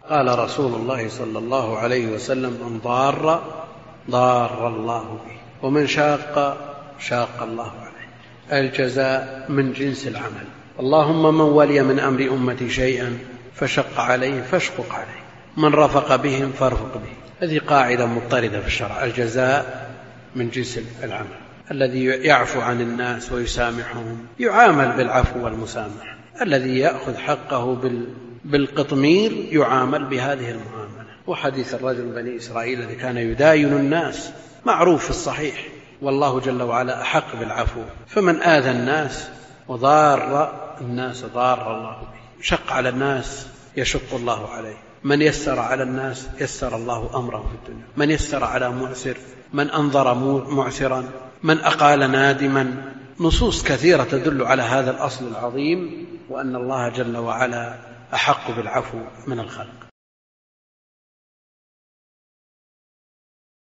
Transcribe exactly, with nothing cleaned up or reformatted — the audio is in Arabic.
قال رسول الله صلى الله عليه وسلم: من ضار ضار الله به، ومن شاق شاق الله عليه. الجزاء من جنس العمل. اللهم من ولي من أمر أمتي شيئا فشق عليه فاشقق عليه، من رفق بهم فارفق به. هذه قاعدة مضطردة في الشرع: الجزاء من جنس العمل. الذي يعفو عن الناس ويسامحهم يعامل بالعفو والمسامح، الذي يأخذ حقه بالقطمير يعامل بهذه المعاملة. وحديث الرجل بني إسرائيل الذي كان يداين الناس معروف في الصحيح، والله جل وعلا أحق بالعفو. فمن آذى الناس وضار الناس ضار الله به، شق على الناس يشق الله عليه. من يسر على الناس يسر الله أمره في الدنيا، من يسر على معسر، من أنظر معسرا، من أقال نادما. نصوص كثيرة تدل على هذا الأصل العظيم، وأن الله جل وعلا أحق بالعفو من الخلق.